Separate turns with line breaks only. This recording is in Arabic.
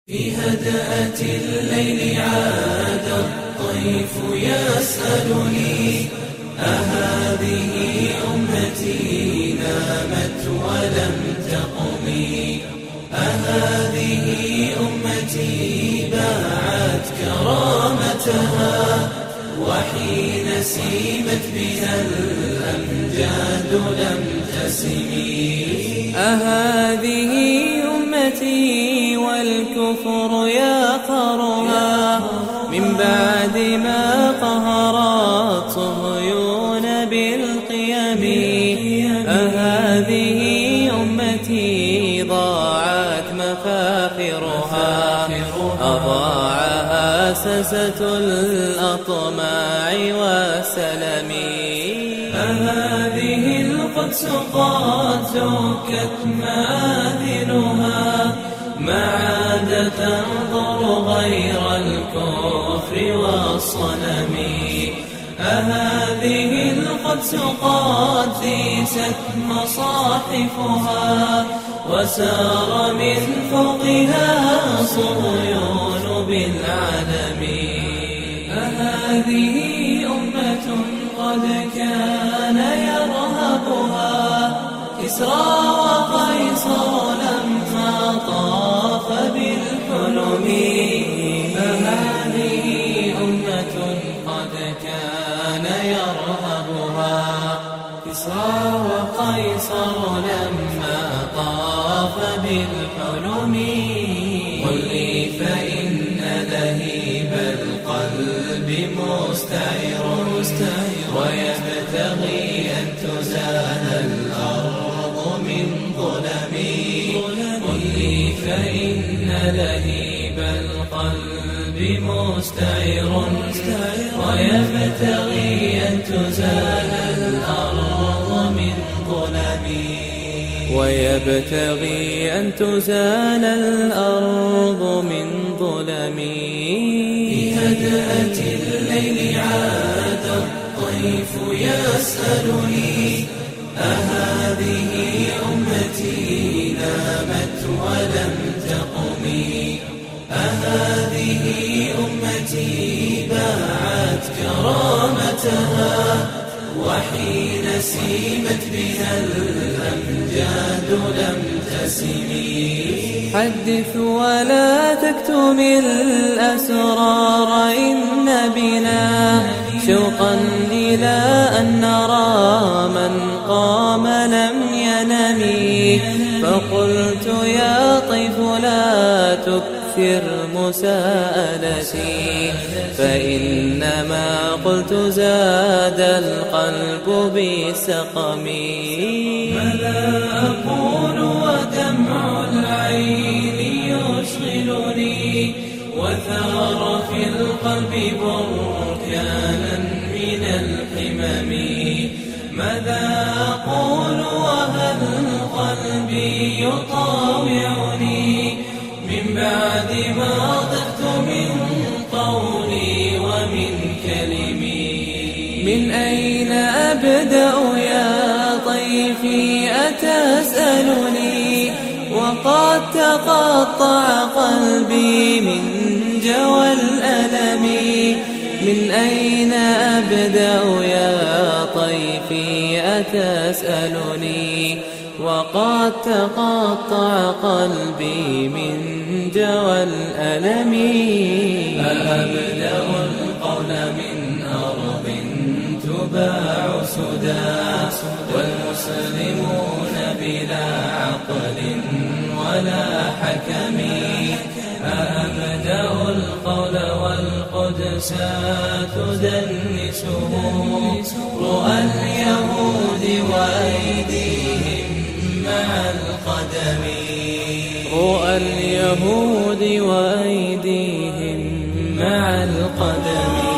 في هدأة الليل عاد الطيف يسألني أهذه أمتي نامت ولم تقم أهذه أمتي باعت كرامتها وحين سيمت بها الأمجاد لم تسم
أهذه أمتي والكفر يقهرها من بعد ما قهرت صهيون بالقيم أهذه أمتي ضاعت مفاخرها أضاعها سسة الأطماع والسلم
أهذه القدس قد زكت مآذنها ما عاد تنظر غير الكفر والصنم أهذه القدس قد ديست مصاحفها وسار من فوقها صهيون بالعلم أهذه أمة قد كان يرهبها كسرى وقيصر لما طاف بالحلم أهذه أمة قد كان يرهبها كسرى وقيصر لما طاف بالحلم قل لي فإن لهيب القلب مستعر ويبتغي أن تزال الأرض من ظلمي قل لي فإن لهيب القلب مستعر ويبتغي أن تزال الأرض من ظلمي
ويبتغي أن تزال الأرض من ظلمي
في هدأة الليل عاد الطيف يسألني أهذه أمتي نامت ولم تقم أهذه أمتي باعت كرامتها وحين سيمت بها الأمجاد لم تسم
حدث ولا تكتم الأسرار إن بنا شوقا إلى أن نرى من قام لم ينم فقلت يا طيف لا تكثر مساءلتي فإنما قلت زاد القلب بسقم
ماذا أقول ودمع العين يشغلني وثار في القلب بركانا من الحمم ماذا أقول وهل قلبي يطاوعني من بعد ما ضغت من قولي ومن كلمي
من أين أبدأ يا طيفي أتسألني وقد تقطع قلبي من جوى الألم من أين أبدأ يا طيفي أتسألني وقد تقطع قلبي من جوى الألم
أأبدأ القول من أرض تباع سدى والمسلمون بلا عقل ولا حكم أأبدأ القول والقدسات تدنسه رؤى اليهود وأيديهم مع القدم
رؤى اليهود وأيديهم مع القدم